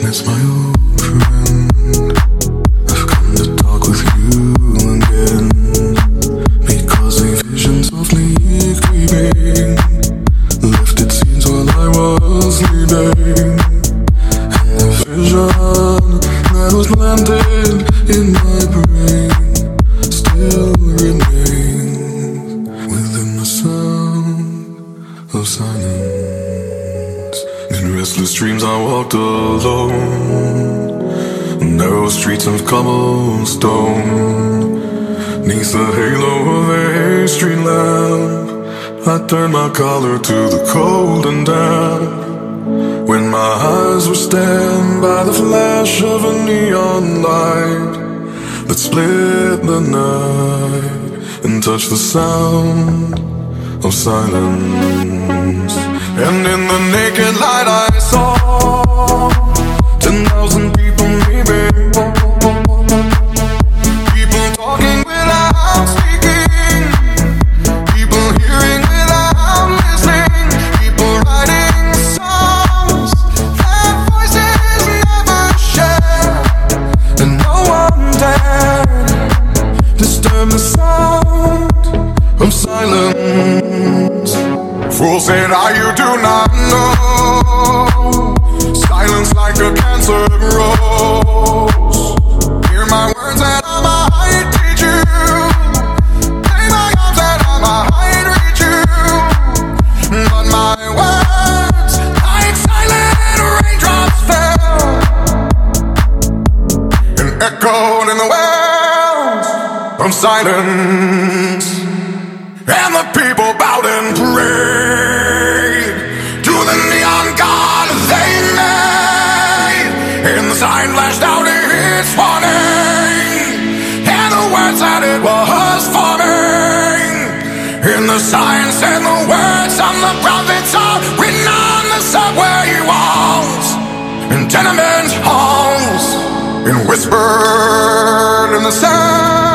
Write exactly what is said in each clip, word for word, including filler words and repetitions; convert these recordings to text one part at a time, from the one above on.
miss my old friend. I've come to talk with you again, because a vision softly creeping lifted scenes while I was sleeping, and the vision that was planted in my brain still remains within the sound of silence. In restless dreams I walked alone, narrow streets of cobblestone. Neath the halo of a street lamp, I turned my collar to the cold and damp. When my eyes were stabbed by the flash of a neon light that split the night and touched the sound of silence. And in the naked light I saw ten thousand people maybe, people talking without speaking, people hearing without listening, people writing songs that voices never share, and no one dared disturb the sound of silence. Fools say now you do not know, silence like a cancer grows. Hear my words that I might teach you, play my arms that I might reach you, but my words like silent raindrops fell and echoed in the wells of silence. And the people bowed and prayed to the neon god they made, and the sign flashed out its warning, and the words that it was forming. And the sign said the words of the prophets are written on the subway walls and tenement halls, and whispered in the sound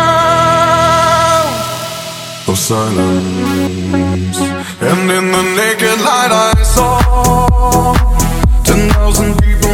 of silence. And in the naked light I saw ten thousand people